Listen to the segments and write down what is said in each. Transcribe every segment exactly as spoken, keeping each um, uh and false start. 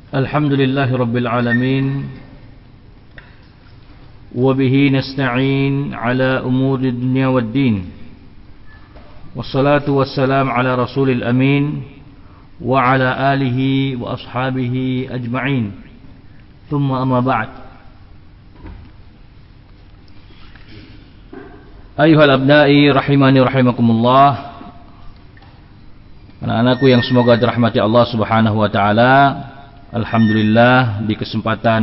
Alhamdulillahi Rabbil Alamin. Wabihi nasta'in ala umuri dunia wad din. Wassalatu wassalam ala rasulil amin wa ala alihi wa ashabihi ajma'in. Thumma amma ba'd. Ayuhal abna'i rahimani rahimakumullah. Anak-anakku yang semoga dirahmati Allah subhanahu wa ta'ala. Alhamdulillah, di kesempatan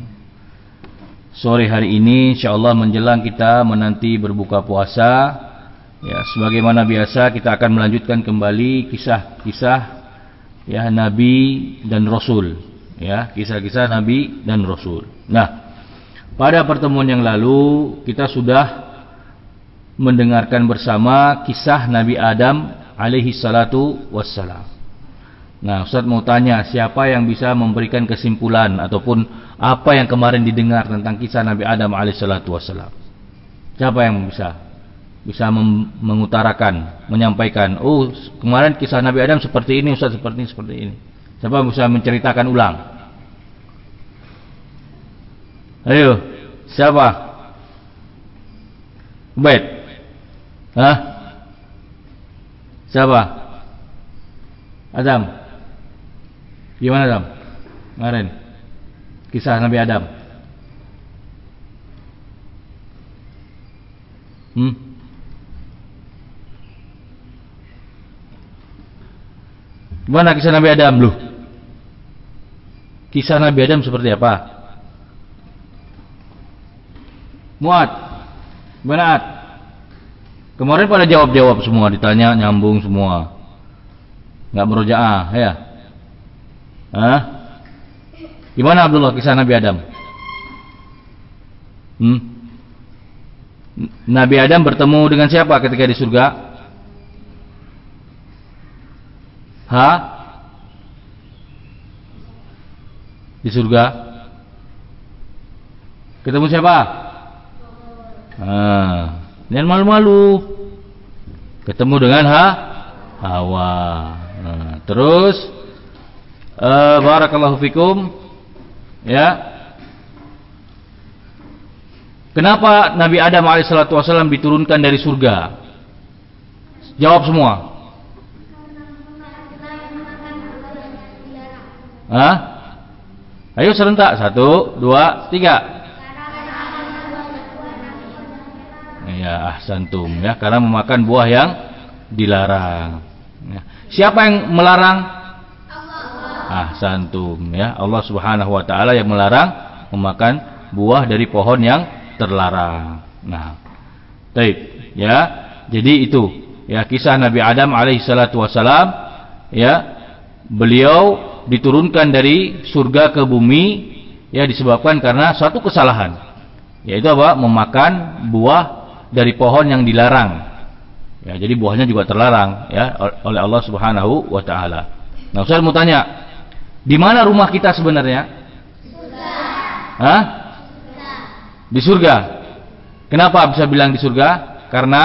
sore hari ini insyaallah menjelang kita menanti berbuka puasa, ya sebagaimana biasa kita akan melanjutkan kembali kisah-kisah ya Nabi dan Rasul, ya kisah-kisah Nabi dan Rasul. Nah, pada pertemuan yang lalu kita sudah mendengarkan bersama kisah Nabi Adam alaihi salatu wassalam. Nah, Ustaz mau tanya, siapa yang bisa memberikan kesimpulan ataupun apa yang kemarin didengar tentang kisah Nabi Adam alaihi salatu wassalam? Siapa yang bisa bisa mengutarakan, menyampaikan, oh kemarin kisah Nabi Adam seperti ini Ustaz, seperti ini, seperti ini. Siapa yang bisa menceritakan ulang? Ayo, siapa? Ubaid? Hah? Siapa? Adam? Gimana Adam? Kemarin kisah Nabi Adam. Hmm? Gimana kisah Nabi Adam lu? Kisah Nabi Adam seperti apa? Muat. Gimana Ad? Kemarin pada jawab-jawab semua, ditanya nyambung semua. Enggak merojaah, ya. Hah? Gimana Abdullah kisah Nabi Adam? Hmm? Nabi Adam bertemu dengan siapa ketika di surga? Hah? Di surga? Ketemu siapa? Ah, jangan malu-malu. Ketemu dengan ha? Hawa. Nah, terus uh, barakallahu fikum. Ya. Kenapa Nabi Adam alaihissalatu wassalam diturunkan dari surga? Jawab semua. Hah? Ayo serentak. Satu, dua, tiga. Ya, ahsantum ya, karena memakan buah yang dilarang. Ya. Siapa yang melarang? Ah, santum ya, Allah Subhanahu wa taala yang melarang memakan buah dari pohon yang terlarang. Nah, baik ya. Jadi itu ya kisah Nabi Adam alaihi salatu wasalam, ya. Beliau diturunkan dari surga ke bumi ya disebabkan karena suatu kesalahan. Yaitu apa? Memakan buah dari pohon yang dilarang. Ya, jadi buahnya juga terlarang ya oleh Allah Subhanahu wa taala. Nah, Ustaz mau tanya, di mana rumah kita sebenarnya? Surga. Hah? Surga. Di surga. Kenapa bisa bilang di surga? Karena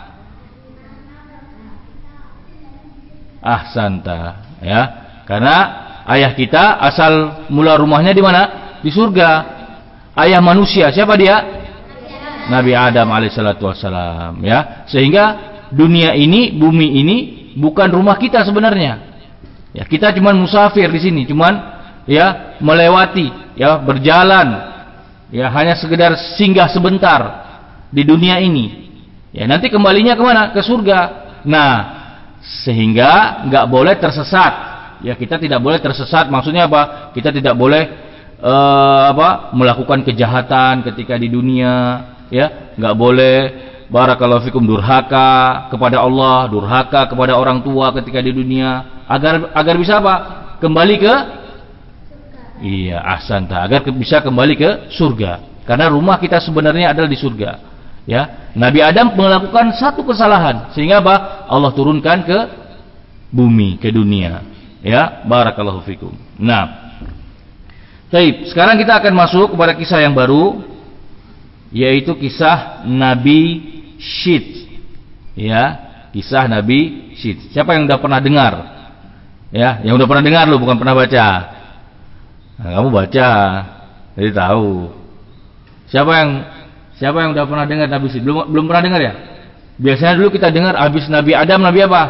ah santa, ya. Karena ayah kita asal mula rumahnya di mana? Di surga. Ayah manusia siapa dia? Nabi Adam alaihissalatu wassalam, ya. Sehingga dunia ini, bumi ini bukan rumah kita sebenarnya. Ya, kita cuman musafir di sini, cuman ya melewati, ya berjalan, ya hanya sekedar singgah sebentar di dunia ini. Ya nanti kembalinya kemana? Ke surga. Nah, sehingga nggak boleh tersesat. Ya kita tidak boleh tersesat. Maksudnya apa? Kita tidak boleh uh, apa melakukan kejahatan ketika di dunia. Ya nggak boleh barakallahu fikum durhaka kepada Allah, durhaka kepada orang tua ketika di dunia. Agar agar bisa apa? Kembali ke surga. Iya, ahsanta. Agar ke, bisa kembali ke surga. Karena rumah kita sebenarnya adalah di surga. Ya, Nabi Adam melakukan satu kesalahan sehingga apa? Allah turunkan ke bumi, ke dunia. Ya, barakallahu fikum. Nah, baik, sekarang kita akan masuk kepada kisah yang baru, yaitu kisah Nabi Syed. Ya, kisah Nabi Syed. Siapa yang sudah pernah dengar? Ya, yang udah pernah dengar lu, bukan pernah baca. Nah, kamu baca, jadi tahu. Siapa yang siapa yang udah pernah dengar Nabi Syed? Belum belum pernah dengar ya? Biasanya dulu kita dengar habis Nabi Adam, Nabi apa?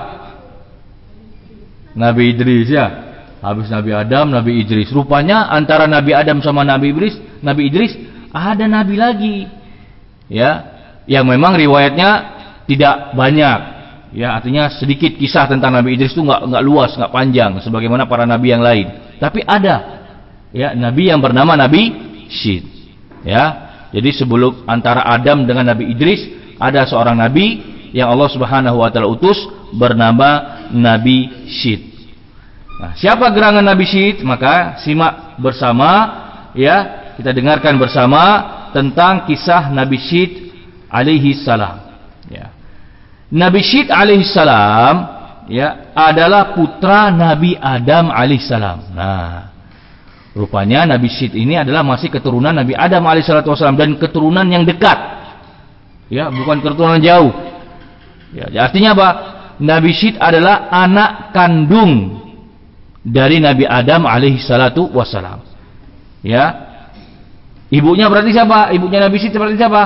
Nabi Idris ya. Habis Nabi Adam, Nabi Idris. Rupanya antara Nabi Adam sama Nabi Idris, Nabi Idris ada nabi lagi. Ya, yang memang riwayatnya tidak banyak. Ya, artinya sedikit kisah tentang Nabi Idris itu enggak enggak luas, enggak panjang sebagaimana para nabi yang lain. Tapi ada ya nabi yang bernama Nabi Syed. Ya. Jadi sebelum antara Adam dengan Nabi Idris ada seorang nabi yang Allah Subhanahu wa taala utus bernama Nabi Syed. Nah, siapa gerangan Nabi Syed? Maka simak bersama ya, kita dengarkan bersama tentang kisah Nabi Syed alaihi salam. Ya. Nabi Syed alaihi salam ya adalah putra Nabi Adam alaihi salam. Nah, rupanya Nabi Syed ini adalah masih keturunan Nabi Adam alaihissalam dan keturunan yang dekat. Ya, bukan keturunan jauh. Ya, artinya apa? Nabi Syed adalah anak kandung dari Nabi Adam alaihissalam. Ya. Ibunya berarti siapa? Ibunya Nabi Syed berarti siapa?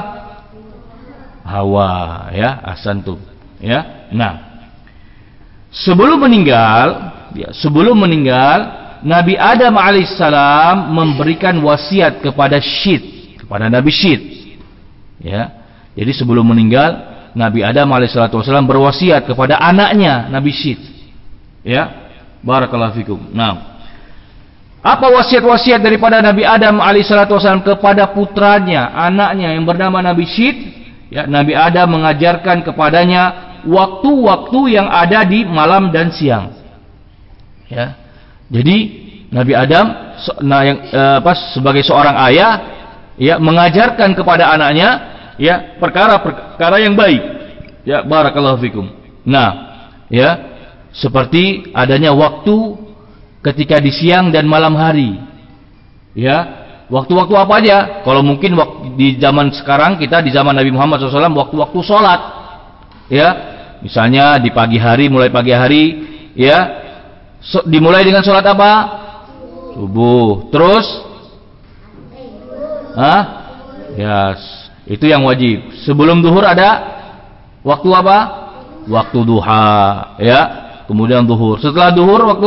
Hawa, ya, ahsantum. Ya. Nah, sebelum meninggal, ya, sebelum meninggal Nabi Adam alaihissalam memberikan wasiat kepada Syed, kepada Nabi Syed. Ya. Jadi sebelum meninggal Nabi Adam alaihissalam berwasiat kepada anaknya Nabi Syed. Ya. Barakallahu fikum. Nah, apa wasiat-wasiat daripada Nabi Adam alaihissalam kepada putranya, anaknya yang bernama Nabi Syed? Ya, Nabi Adam mengajarkan kepadanya waktu-waktu yang ada di malam dan siang. Ya. Jadi Nabi Adam nah, yang, eh, apa, sebagai seorang ayah ya mengajarkan kepada anaknya ya perkara-perkara yang baik. Ya, barakallahu fikum. Nah, ya seperti adanya waktu ketika di siang dan malam hari. Ya, waktu-waktu apa aja? Kalau mungkin di zaman sekarang kita di zaman Nabi Muhammad shallallahu alaihi wasallam waktu-waktu sholat. Ya, misalnya di pagi hari, mulai pagi hari ya. So, dimulai dengan sholat apa? Subuh. Terus? Hah? Ya, itu yang wajib. Sebelum duhur ada waktu apa? Waktu duha. Ya. Kemudian duhur. Setelah duhur waktu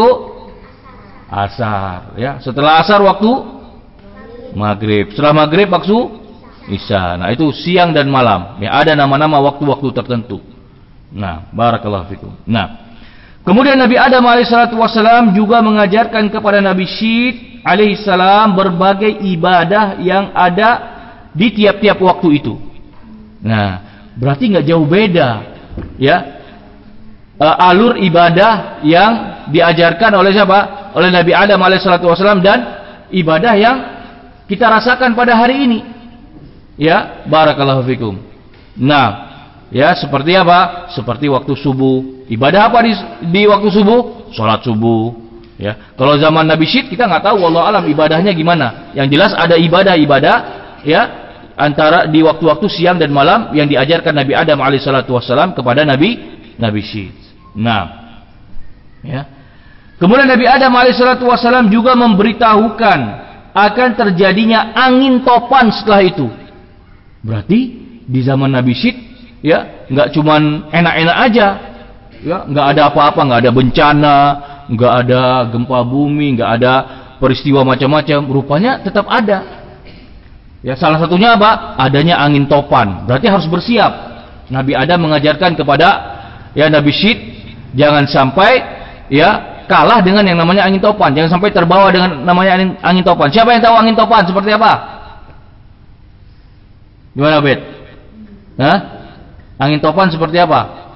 asar. Ya. Setelah asar waktu maghrib. Setelah maghrib waktu isya. Nah, itu siang dan malam. Ya, ada nama-nama waktu-waktu tertentu. Nah, barakallahu fikum. Nah, kemudian Nabi Adam alaihissalam juga mengajarkan kepada Nabi Syed alaihissalam berbagai ibadah yang ada di tiap-tiap waktu itu. Nah, berarti nggak jauh beda, ya, uh, alur ibadah yang diajarkan oleh siapa? Oleh Nabi Adam alaihissalam dan ibadah yang kita rasakan pada hari ini. Ya, barakallahu fikum. Nah, ya seperti apa? Seperti waktu subuh. Ibadah apa di, di waktu subuh? Sholat subuh. Ya. Kalau zaman Nabi Syed kita nggak tahu, wallahu alam ibadahnya gimana. Yang jelas ada ibadah-ibadah, ya, antara di waktu-waktu siang dan malam yang diajarkan Nabi Adam alaihissalam kepada Nabi Nabi Syed. Nah, ya. Kemudian Nabi Adam alaihissalam juga memberitahukan akan terjadinya angin topan setelah itu. Berarti di zaman Nabi Syed, ya, nggak cuman enak-enak aja. Ya, nggak ada apa-apa, nggak ada bencana, nggak ada gempa bumi, nggak ada peristiwa macam-macam. Rupanya tetap ada. Ya, salah satunya apa? Adanya angin topan. Berarti harus bersiap. Nabi Adam mengajarkan kepada ya Nabi Syed jangan sampai ya kalah dengan yang namanya angin topan. Jangan sampai terbawa dengan namanya angin, angin topan. Siapa yang tahu angin topan seperti apa? Gimana, Bet? Hah? Angin topan seperti apa?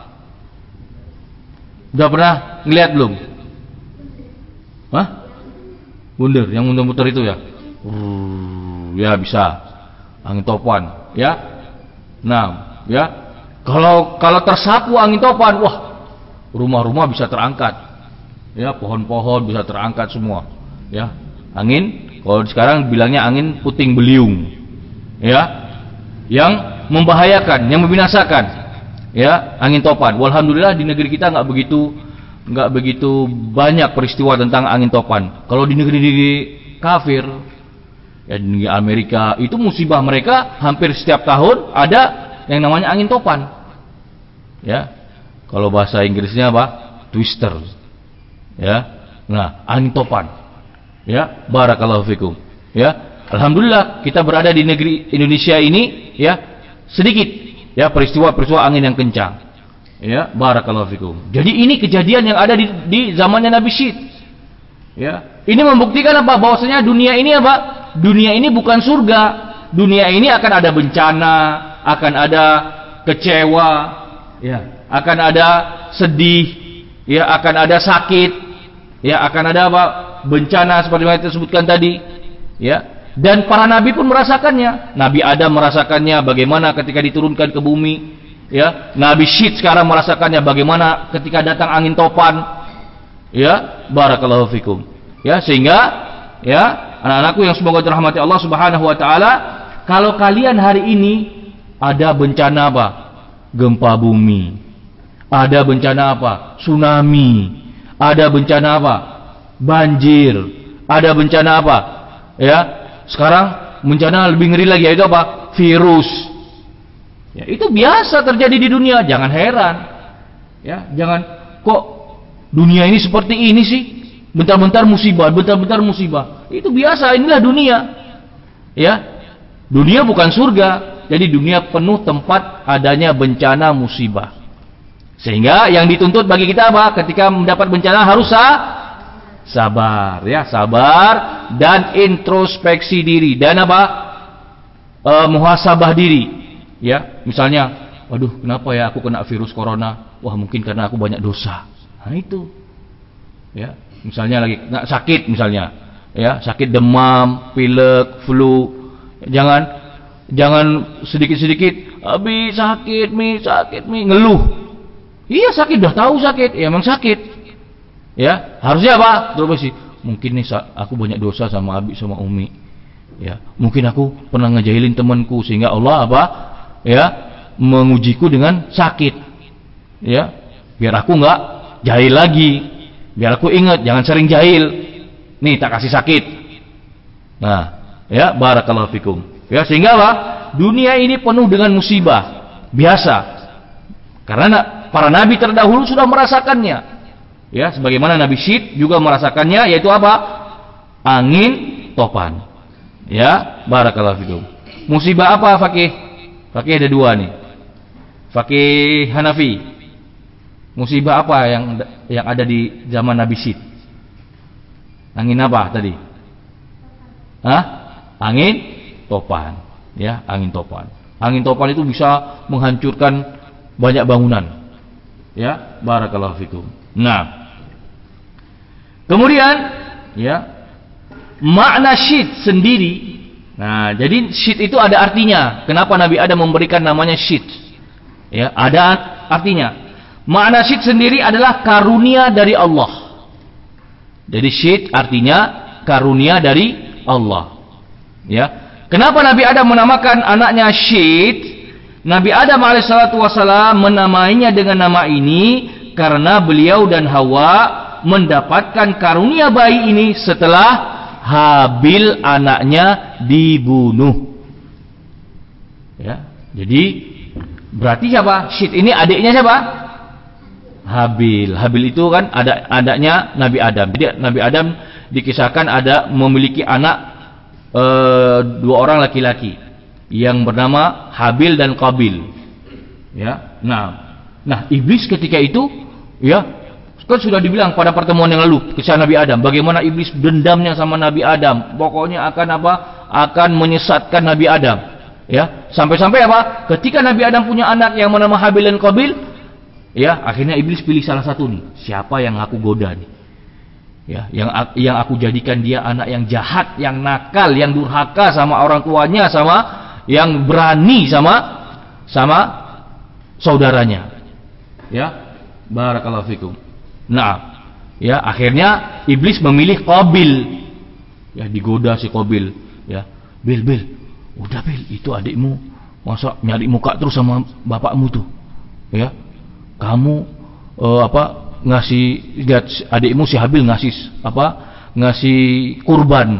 Udah pernah ngeliat belum? Hah? Bunder, yang muter-muter itu ya? Uh, ya bisa. Angin topan, ya. Nah, ya. Kalau kalau tersapu angin topan, wah, rumah-rumah bisa terangkat. Ya, pohon-pohon bisa terangkat semua. Ya, angin. Kalau sekarang bilangnya angin puting beliung. Ya, yang membahayakan, yang membinasakan. Ya, angin topan. Walhamdulillah di negeri kita nggak begitu nggak begitu banyak peristiwa tentang angin topan. Kalau di negeri kafir. Ya, di Amerika itu musibah mereka hampir setiap tahun ada yang namanya angin topan. Ya. Kalau bahasa Inggrisnya apa? Twister. Ya. Nah, angin topan. Ya, barakallahu fikum. Ya. Alhamdulillah kita berada di negeri Indonesia ini ya sedikit ya peristiwa-peristiwa angin yang kencang. Ya, barakallahu fikum. Jadi ini kejadian yang ada di, di zamannya Nabi Syed. Ya. Ini membuktikan apa? Bahwasanya dunia ini apa? Dunia ini bukan surga. Dunia ini akan ada bencana, akan ada kecewa, ya, akan ada sedih, ya, akan ada sakit, ya, akan ada apa? Bencana seperti yang kita sebutkan tadi, ya. Dan para nabi pun merasakannya. Nabi Adam merasakannya bagaimana ketika diturunkan ke bumi, ya. Nabi Syed sekarang merasakannya bagaimana ketika datang angin topan, ya, barakallahu fikum. Ya, sehingga ya, anak-anakku yang semoga dirahmati Allah Subhanahu wa taala, kalau kalian hari ini ada bencana apa? Gempa bumi. Ada bencana apa? Tsunami. Ada bencana apa? Banjir. Ada bencana apa? Ya, sekarang bencana lebih ngeri lagi, yaitu apa? Virus. Ya, itu biasa terjadi di dunia, jangan heran. Ya, jangan kok dunia ini seperti ini sih? Bentar-bentar musibah, bentar-bentar musibah. Itu biasa, inilah dunia. Ya. Dunia bukan surga. Jadi dunia penuh tempat adanya bencana musibah. Sehingga yang dituntut bagi kita apa? Ketika mendapat bencana harus sabar, ya, sabar dan introspeksi diri dan apa? E, muhasabah diri. Ya, misalnya, waduh, kenapa ya aku kena virus corona? Wah, mungkin karena aku banyak dosa. Nah, itu. Ya. Misalnya lagi nggak sakit misalnya, ya sakit demam, pilek, flu, jangan jangan sedikit-sedikit, habis sakit mi sakit mi ngeluh. Iya sakit, dah tahu sakit, ya emang sakit. Ya harusnya apa? Terus sih, mungkin nih aku banyak dosa sama Abi sama Umi. Ya mungkin aku pernah ngejailin temanku sehingga Allah apa? Ya mengujiku dengan sakit. Ya biar aku nggak jahil lagi. Biar aku ingat, jangan sering jahil. Nih, tak kasih sakit. Nah, ya, barakallahu fikum. Ya, sehingga apa? Dunia ini penuh dengan musibah. Biasa. Karena para nabi terdahulu sudah merasakannya. Ya, sebagaimana Nabi Syed juga merasakannya, yaitu apa? Angin topan. Ya, barakallahu fikum. Musibah apa, Fakih? Fakih ada dua nih. Fakih Hanafi. Musibah apa yang yang ada di zaman Nabi Syed? Angin apa tadi? Hah? Angin topan. Ya, angin topan. Angin topan itu bisa menghancurkan banyak bangunan. Ya, barakallahu fikum. Nah, kemudian ya, makna Syed sendiri. Nah, jadi Syed itu ada artinya. Kenapa Nabi Adam memberikan namanya Syed? Ya, ada artinya. Makna Syed sendiri adalah karunia dari Allah. Jadi Syed artinya karunia dari Allah. Ya. Kenapa Nabi Adam menamakan anaknya Syed? Nabi Adam alaihissalatu wassalam menamainya dengan nama ini karena beliau dan Hawa mendapatkan karunia bayi ini setelah Habil anaknya dibunuh. Ya. Jadi berarti siapa? Syed ini adiknya siapa? Habil. Habil itu kan ada adanya Nabi Adam. Jadi Nabi Adam dikisahkan ada memiliki anak e, dua orang laki-laki yang bernama Habil dan Qabil. Ya. Nah, nah iblis ketika itu ya kan sudah dibilang pada pertemuan yang lalu kisah Nabi Adam bagaimana iblis dendamnya sama Nabi Adam. Pokoknya akan apa? Akan menyesatkan Nabi Adam. Ya, sampai-sampai apa? Ketika Nabi Adam punya anak yang bernama Habil dan Qabil, ya, akhirnya iblis pilih salah satu nih. Siapa yang aku goda nih? Ya, yang yang aku jadikan dia anak yang jahat, yang nakal, yang durhaka sama orang tuanya, sama yang berani sama sama saudaranya. Ya, barakallahu fikum. Nah, ya akhirnya iblis memilih Qabil. Ya, digoda si Qabil. Ya, Bil, Bil, udah Bil, itu adikmu masa nyari muka terus sama bapakmu tuh. Ya. Kamu uh, apa ngasih lihat adikmu si Habil ngasih apa ngasih kurban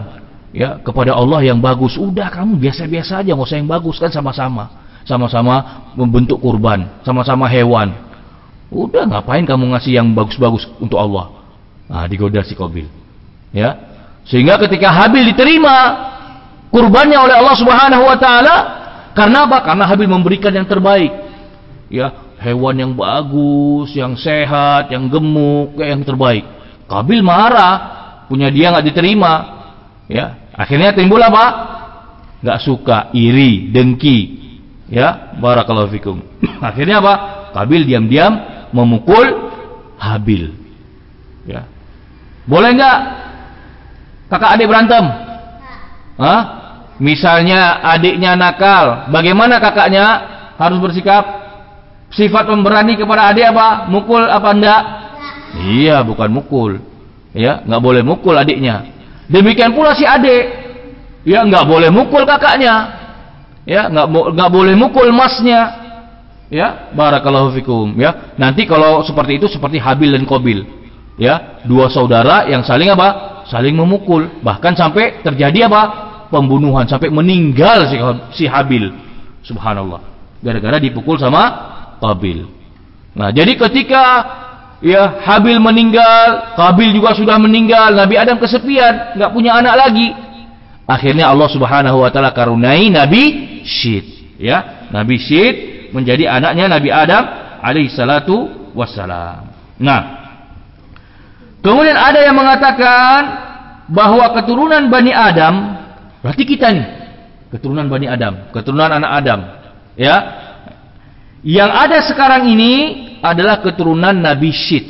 ya kepada Allah yang bagus. Udah kamu biasa-biasa aja, nggak usah yang bagus, kan sama-sama. Sama-sama membentuk kurban, sama-sama hewan. Udah ngapain kamu ngasih yang bagus-bagus untuk Allah? Nah, digoda si Qabil. Ya. Sehingga ketika Habil diterima kurbannya oleh Allah Subhanahu wa taala, karena apa? Karena Habil memberikan yang terbaik. Ya, hewan yang bagus, yang sehat, yang gemuk, yang terbaik. Qabil marah, punya dia enggak diterima. Ya, akhirnya timbul apa? Enggak suka, iri, dengki. Ya, barakallahu fikum. Akhirnya apa? Qabil diam-diam memukul Habil. Ya. Boleh enggak kakak adik berantem? Hah? Misalnya adiknya nakal, bagaimana kakaknya harus bersikap? Sifat pemberani kepada adik apa? Mukul apa enggak? Iya, bukan mukul. Ya, enggak boleh mukul adiknya. Demikian pula si adik. Ya, enggak boleh mukul kakaknya. Ya, enggak enggak boleh mukul masnya. Ya, barakallahu fikum. Ya, nanti kalau seperti itu seperti Habil dan Qabil. Ya, dua saudara yang saling apa? Saling memukul, bahkan sampai terjadi apa? Pembunuhan, sampai meninggal si, si Habil. Subhanallah. Gara-gara dipukul sama Qabil. Nah, jadi ketika ya Habil meninggal, Qabil juga sudah meninggal, Nabi Adam kesepian, enggak punya anak lagi. Akhirnya Allah Subhanahu wa taala karunai Nabi Syit, ya. Nabi Syit menjadi anaknya Nabi Adam alaihi salatu wassalam. Nah, kemudian ada yang mengatakan bahwa keturunan Bani Adam, berarti kita nih, keturunan Bani Adam, keturunan anak Adam, ya. Yang ada sekarang ini adalah keturunan Nabi Syit.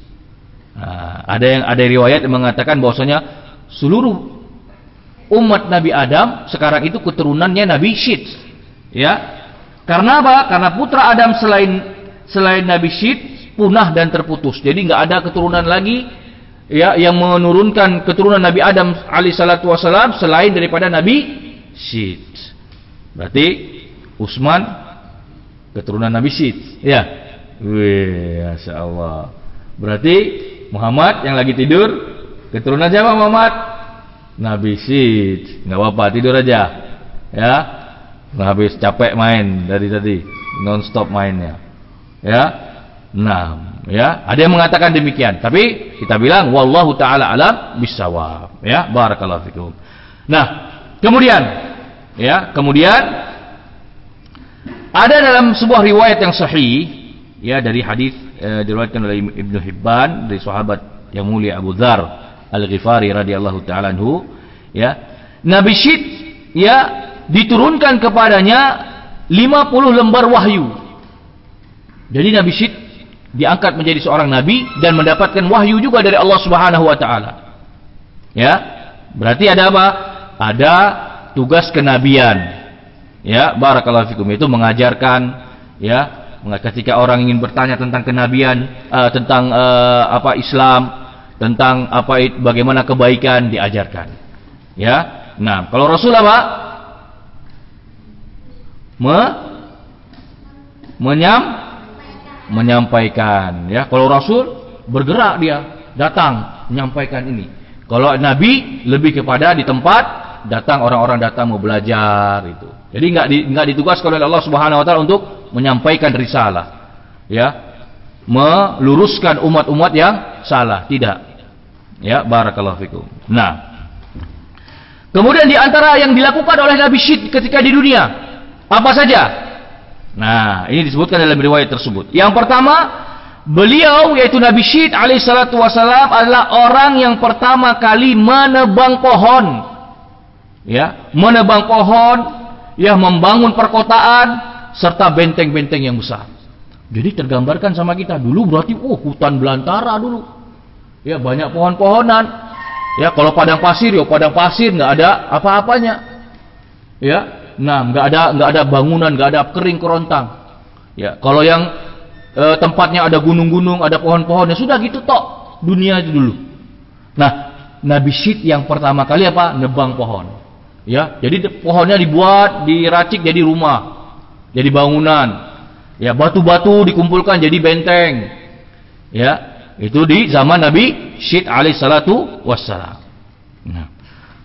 Nah, ada yang ada riwayat yang mengatakan bahwasanya seluruh umat Nabi Adam sekarang itu keturunannya Nabi Syit. Ya. Karena apa? Karena putra Adam selain selain Nabi Syit punah dan terputus. Jadi enggak ada keturunan lagi ya yang menurunkan keturunan Nabi Adam alaihi salatu wasalam selain daripada Nabi Syit. Berarti Utsman keturunan Nabi Syit. Ya. Wih, masyaallah. Berarti Muhammad yang lagi tidur keturunan siapa Muhammad? Nabi Syit. Enggak apa-apa, tidur aja. Ya. Habis capek main dari tadi, non stop mainnya. Ya. Nah, ya, ada yang mengatakan demikian, tapi kita bilang wallahu taala alam bisawab, ya, barakallahu fikum. Nah, kemudian ya, kemudian ada dalam sebuah riwayat yang sahih ya dari hadis eh, diriwayatkan oleh Ibnu Hibban dari sahabat yang mulia Abu Dzar Al-Ghifari radhiyallahu taala anhu, ya, Nabi Syit ya diturunkan kepadanya lima puluh lembar wahyu. Jadi Nabi Syit diangkat menjadi seorang nabi dan mendapatkan wahyu juga dari Allah Subhanahu wa taala. Ya. Berarti ada apa? Ada tugas kenabian. Ya, barakallahu fikum, itu mengajarkan ya, ketika orang ingin bertanya tentang kenabian, uh, tentang uh, apa Islam, tentang apa bagaimana kebaikan diajarkan. Ya. Nah, kalau Rasul apa? Me menyam menyampaikan, ya. Kalau Rasul bergerak, dia datang menyampaikan ini. Kalau Nabi lebih kepada di tempat, datang orang-orang datang mau belajar itu. Jadi enggak di, enggak ditugaskan oleh Allah Subhanahu wa taala untuk menyampaikan risalah, ya, meluruskan umat-umat yang salah, tidak. Ya, barakallahu fikum. Nah, kemudian di antara yang dilakukan oleh Nabi Syit ketika di dunia apa saja? Nah, ini disebutkan dalam riwayat tersebut. Yang pertama, beliau yaitu Nabi Syit alaihi salatu wasalam adalah orang yang pertama kali menebang pohon. Ya, menebang pohon, ya, membangun perkotaan serta benteng-benteng yang besar. Jadi tergambarkan sama kita dulu berarti oh hutan belantara dulu. Ya, banyak pohon-pohonan. Ya, kalau padang pasir, ya padang pasir enggak ada apa-apanya. Ya. Nah, enggak ada enggak ada bangunan, enggak ada kering kerontang. Ya, kalau yang e, tempatnya ada gunung-gunung, ada pohon-pohon, ya sudah gitu tok dunia itu dulu. Nah, Nabi Syit yang pertama kali apa? Nebang pohon. Ya, jadi pohonnya dibuat, diracik jadi rumah, jadi bangunan. Ya, batu-batu dikumpulkan jadi benteng. Ya, itu di zaman Nabi Syit alaihi salatu wassalam. Nah,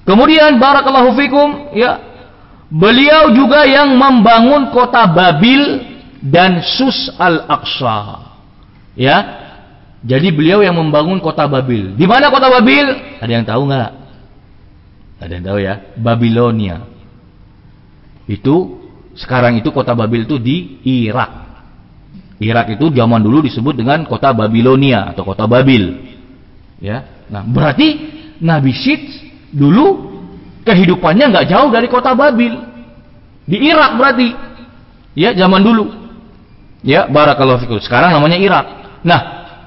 Kemudian barakallahu fikum, ya, beliau juga yang membangun kota Babil dan Sus al-Aqsa. Ya. Jadi beliau yang membangun kota Babil. Di mana kota Babil? Ada yang tahu nggak? Ada yang tahu ya? Babilonia. Itu sekarang itu kota Babil itu di Irak. Irak itu zaman dulu disebut dengan kota Babilonia atau kota Babil. Ya. Nah, berarti Nabi Syed dulu kehidupannya nggak jauh dari kota Babil di Irak berarti, ya, zaman dulu, ya, barakallahu fikum. Sekarang namanya Irak. Nah,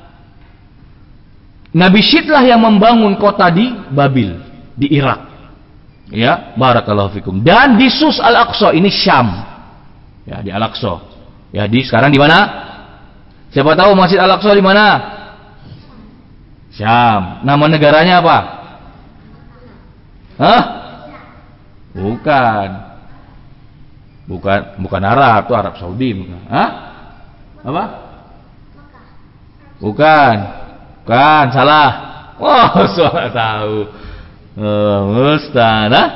Nabi Syed lah yang membangun kota di Babil di Irak, ya, barakallahu fikum. Dan di Sus al-Aqsa ini Syam, ya, di Al-Aqsa, ya, di sekarang di mana? Siapa tahu Masjid Al-Aqsa di mana? Syam. Nama negaranya apa? Hah? Bukan. Bukan bukan Arab, itu Arab Saudi bukan. Hah? Apa? Bukan. Bukan, salah. Wah, oh, salah tahu. Oh, Ustaz, nah?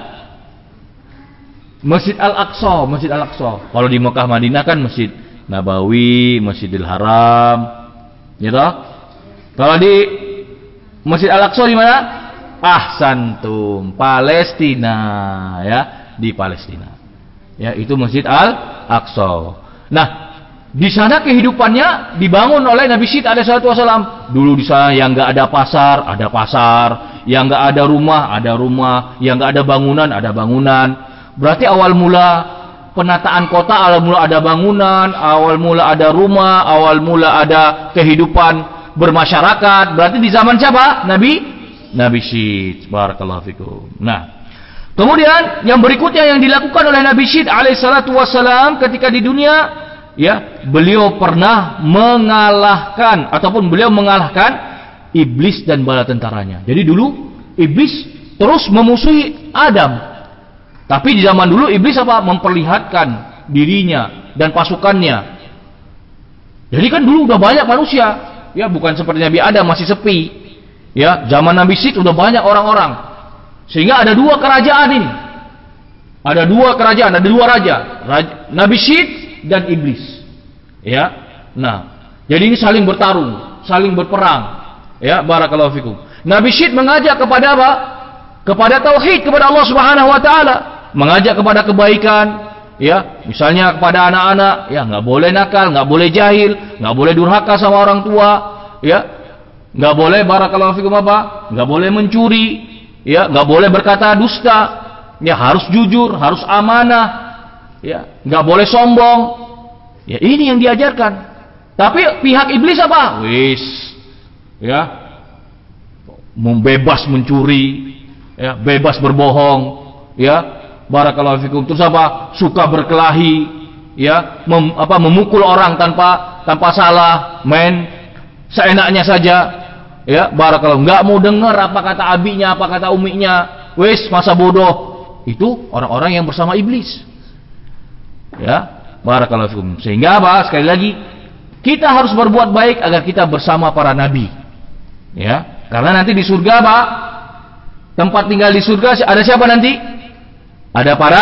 Masjid Al-Aqsa, Masjid Al-Aqsa. Kalau di Mekah Madinah kan Masjid Nabawi, Masjidil Haram. Gitu? Kalau di Masjid Al-Aqsa di mana? Ahsantum, Palestina, ya, di Palestina. Ya, itu Masjid Al-Aqsa. Nah, di sana kehidupannya dibangun oleh Nabi Syed alaihi salatu wasallam. Dulu di sana yang enggak ada pasar, ada pasar, yang enggak ada rumah, ada rumah, yang enggak ada bangunan, ada bangunan. Berarti awal mula penataan kota, awal mula ada bangunan, awal mula ada rumah, awal mula ada kehidupan bermasyarakat. Berarti di zaman siapa? Nabi Nabi Syed, barakallahu fikum. Nah, kemudian yang berikutnya yang dilakukan oleh Nabi Syed alaihi salatu wasallam ketika di dunia, ya, beliau pernah mengalahkan ataupun beliau mengalahkan iblis dan bala tentaranya. Jadi dulu iblis terus memusuhi Adam. Tapi di zaman dulu iblis apa? Memperlihatkan dirinya dan pasukannya. Jadi kan dulu udah banyak manusia, ya, bukan seperti Nabi Adam masih sepi. Ya, zaman Nabi Syed udah banyak orang-orang. Sehingga ada dua kerajaan ini. Ada dua kerajaan, ada dua raja. Raja Nabi Syed dan iblis. Ya. Nah, jadi ini saling bertarung, saling berperang. Ya, barakallahu fikum. Nabi Syed mengajak kepada apa? Kepada tauhid, kepada Allah Subhanahu wa taala, mengajak kepada kebaikan, ya, misalnya kepada anak-anak, ya, enggak boleh nakal, enggak boleh jahil, enggak boleh durhaka sama orang tua, ya. Nggak boleh barakallahu fikum apa? Nggak boleh mencuri, ya, nggak boleh berkata dusta, ya, harus jujur, harus amanah, ya, nggak boleh sombong, ya, ini yang diajarkan. Tapi pihak iblis apa? Wis, ya, membebas mencuri, ya, bebas berbohong, ya, barakallahu fikum. Terus apa? Suka berkelahi, ya, mem, apa, memukul orang tanpa tanpa salah, main seenaknya saja. Ya, barakallahu, enggak mau dengar apa kata abinya, apa kata uminya. Wis, masa bodoh. Itu orang-orang yang bersama iblis. Ya, barakallahu fikum. Sehingga apa? Sekali lagi, kita harus berbuat baik agar kita bersama para nabi. Ya, karena nanti di surga apa? Tempat tinggal di surga ada siapa nanti? Ada para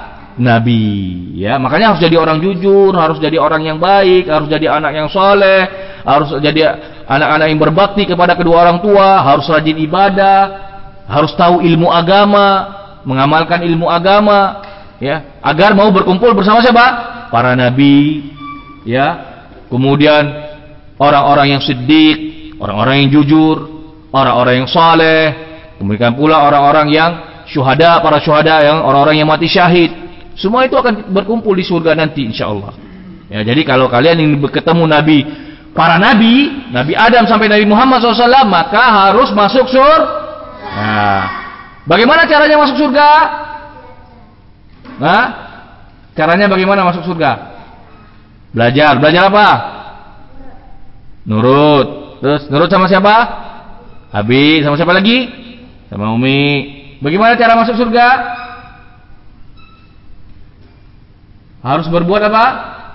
nabi. Ya, makanya harus jadi orang jujur, harus jadi orang yang baik, harus jadi anak yang soleh, harus jadi anak-anak yang berbakti kepada kedua orang tua, harus rajin ibadah, harus tahu ilmu agama, mengamalkan ilmu agama, ya, agar mau berkumpul bersama siapa? Para nabi, ya. Kemudian orang-orang yang siddiq, orang-orang yang jujur, orang-orang yang saleh, kemudian pula orang-orang yang syuhada, para syuhada, yang orang-orang yang mati syahid. Semua itu akan berkumpul di surga nanti insyaallah. Ya, jadi kalau kalian ingin ketemu nabi, para nabi, Nabi Adam sampai Nabi Muhammad shallallahu alaihi wasallam, maka harus masuk surga. Nah, bagaimana caranya masuk surga? Nah, caranya bagaimana masuk surga? Belajar, belajar apa? Nurut. Terus nurut sama siapa? Abi, sama siapa lagi? Sama Umi. Bagaimana cara masuk surga? Harus berbuat apa?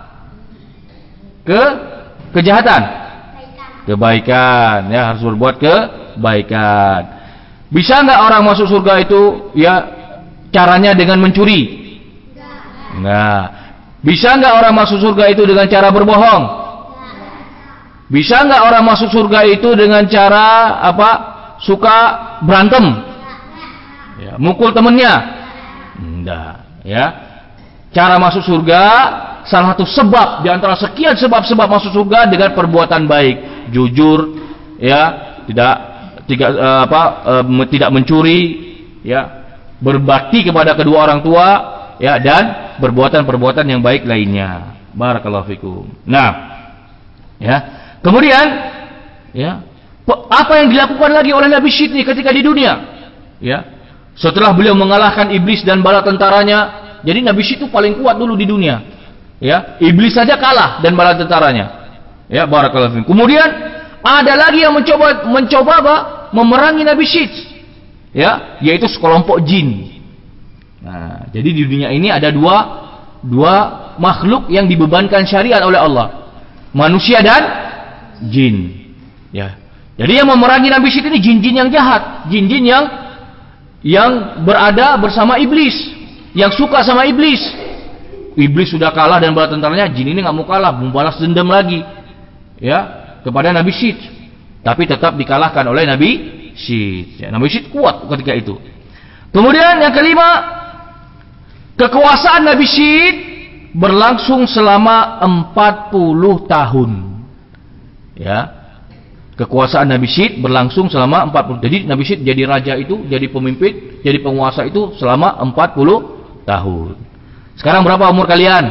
Ke kejahatan, kebaikan, ya, harus berbuat kebaikan. Bisa nggak orang masuk surga itu ya caranya dengan mencuri? Enggak. Bisa nggak orang masuk surga itu dengan cara berbohong? Bisa nggak orang masuk surga itu dengan cara apa? Suka berantem? Ya, mukul temennya? Enggak. Ya. Cara masuk surga salah satu sebab di antara sekian sebab-sebab masuk surga dengan perbuatan baik, jujur, ya, tidak tidak uh, apa uh, tidak mencuri, ya, berbakti kepada kedua orang tua, ya, dan perbuatan-perbuatan yang baik lainnya. Barakallahu fikum. Nah, ya. Kemudian, ya, apa yang dilakukan lagi oleh Nabi Syed ketika di dunia? Ya. Setelah beliau mengalahkan iblis dan bala tentaranya, jadi Nabi Syed itu paling kuat dulu di dunia. Ya, iblis saja kalah dan bala tentaranya. Ya, barakallahu fikum. Kemudian ada lagi yang mencoba mencoba apa? Memerangi Nabi Syed. Ya, yaitu sekelompok jin. Nah, jadi di dunia ini ada dua dua makhluk yang dibebankan syariat oleh Allah. Manusia dan jin. Ya. Jadi yang memerangi Nabi Syed ini jin-jin yang jahat, jin-jin yang yang berada bersama iblis, yang suka sama iblis. Iblis sudah kalah dan bala tentaranya, jin ini nggak mau kalah, membalas dendam lagi, ya, kepada Nabi Syed. Tapi tetap dikalahkan oleh Nabi Syed. Ya, Nabi Syed kuat ketika itu. Kemudian yang kelima, kekuasaan Nabi Syed berlangsung selama empat puluh tahun. Ya. Kekuasaan Nabi Syed berlangsung selama empat puluh. Jadi Nabi Syed jadi raja itu, jadi pemimpin, jadi penguasa itu selama empat puluh tahun. Sekarang berapa umur kalian?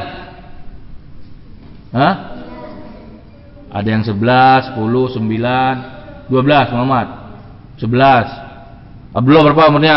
Hah? Ada yang sebelas, sepuluh, sembilan, dua belas, Muhammad. sebelas. Abdullah berapa umurnya?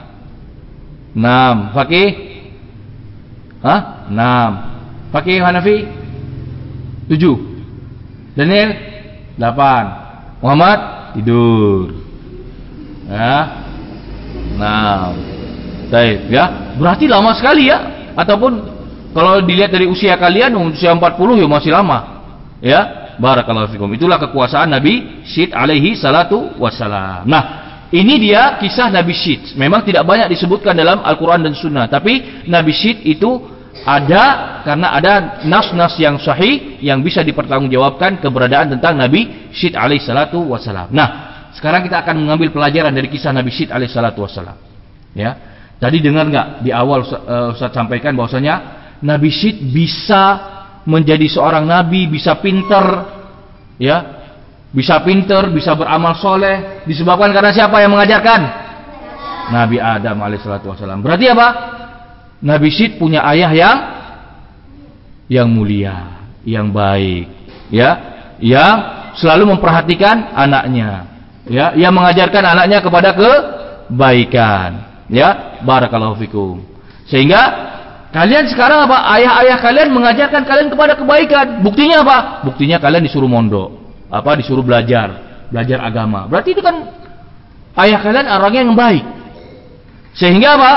enam. Fakih? Hah? enam. Fakih Hanafi? tujuh. Daniel? delapan. Muhammad? Tidur. Ya. enam. Baik, ya. Berarti lama sekali ya. Ataupun kalau dilihat dari usia kalian, usia empat puluh ya masih lama. Ya. Barakallahu fikum. Itulah kekuasaan Nabi Syed alaihi salatu wassalam. Nah, ini dia kisah Nabi Syed. Memang tidak banyak disebutkan dalam Al-Quran dan Sunnah. Tapi Nabi Syed itu ada karena ada nas-nas yang sahih yang bisa dipertanggungjawabkan keberadaan tentang Nabi Syed alaihi salatu wassalam. Nah, sekarang kita akan mengambil pelajaran dari kisah Nabi Syed alaihi salatu wassalam. Ya. Tadi dengar nggak di awal uh, Ustaz sampaikan bahwasanya Nabi Syed bisa menjadi seorang nabi, bisa pinter, ya, bisa pinter, bisa beramal soleh, disebabkan karena siapa yang mengajarkan? Nabi Adam alaihissalatu wassalam. Berarti apa? Nabi Syed punya ayah yang yang mulia, yang baik, ya, yang selalu memperhatikan anaknya, ya, yang mengajarkan anaknya kepada kebaikan. Ya, barakallahu fikum. Sehingga kalian sekarang apa? Ayah-ayah kalian mengajarkan kalian kepada kebaikan. Buktinya apa? Buktinya kalian disuruh mondok, apa disuruh belajar, belajar agama. Berarti itu kan ayah kalian orangnya yang baik. Sehingga apa?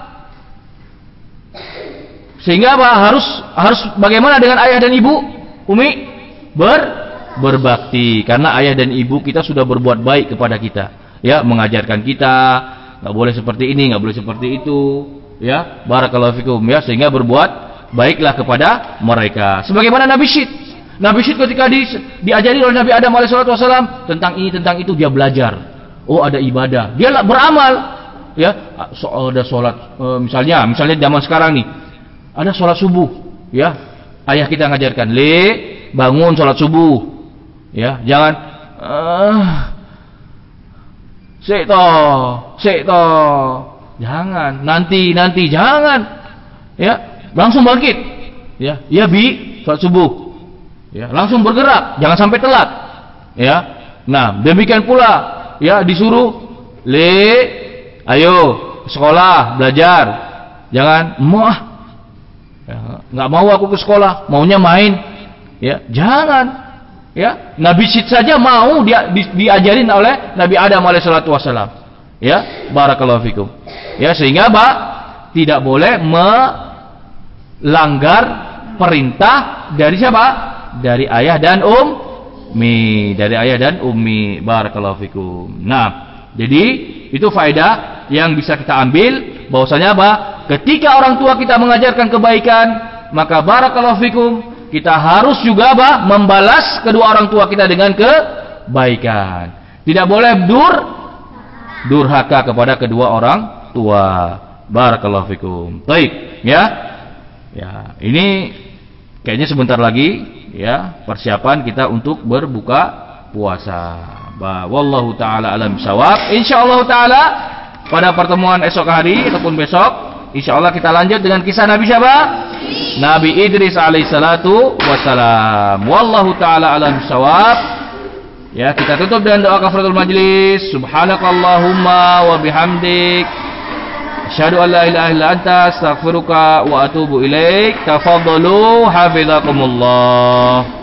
Sehingga apa? Harus harus bagaimana dengan ayah dan ibu? Umi ber berbakti karena ayah dan ibu kita sudah berbuat baik kepada kita. Ya, mengajarkan kita nggak boleh seperti ini, nggak boleh seperti itu, ya, barakallahu fikum, ya, sehingga berbuat baiklah kepada mereka. Sebagaimana Nabi Syed, Nabi Syed ketika di, diajari oleh Nabi Adam alaihissalatu wassalam tentang ini tentang itu dia belajar. Oh, ada ibadah, dia beramal, ya, so, ada sholat, e, misalnya, misalnya zaman sekarang nih, ada sholat subuh, ya, ayah kita ngajarkan, le, bangun sholat subuh, ya, jangan. Uh, Sekto, sekto, jangan, nanti, nanti, jangan, ya, langsung bangkit, ya, ya bi, sholat subuh, ya, langsung bergerak, jangan sampai telat, ya, nah, demikian pula, ya, disuruh, le, ayo, sekolah, belajar, jangan, mau ah, ya, nggak mau aku ke sekolah, maunya main, ya, jangan. Ya, Nabi Syed saja mau dia di, diajarin oleh Nabi Adam alaihissalatu wassalam. Ya, barakallahu fikum. Ya, sehingga Pak tidak boleh melanggar perintah dari siapa? Dari ayah dan ummi, dari ayah dan ummi. Barakallahu fikum. Nah, Jadi itu faedah yang bisa kita ambil, bahwasanya apa? Ketika orang tua kita mengajarkan kebaikan, maka barakallahu fikum, kita harus juga apa? Membalas kedua orang tua kita dengan kebaikan. Tidak boleh dur durhaka kepada kedua orang tua. Barakallahu fikum. Baik, ya. Ya, ini kayaknya sebentar lagi ya persiapan kita untuk berbuka puasa. Ba, wallahu taala alam bisawab. Insyaallah taala pada pertemuan esok hari ataupun besok, insyaallah kita lanjut dengan kisah Nabi siapa? Nabi Idris alaihi salatu wassalam. Wallahu taala alam bisawab. Ya, kita tutup dengan doa kafaratul majlis. Subhanakallahumma wa bihamdik, asyhadu an la ilaha illa anta, astaghfiruka wa atubu ilaik. Tafadhalu hafizakumullah.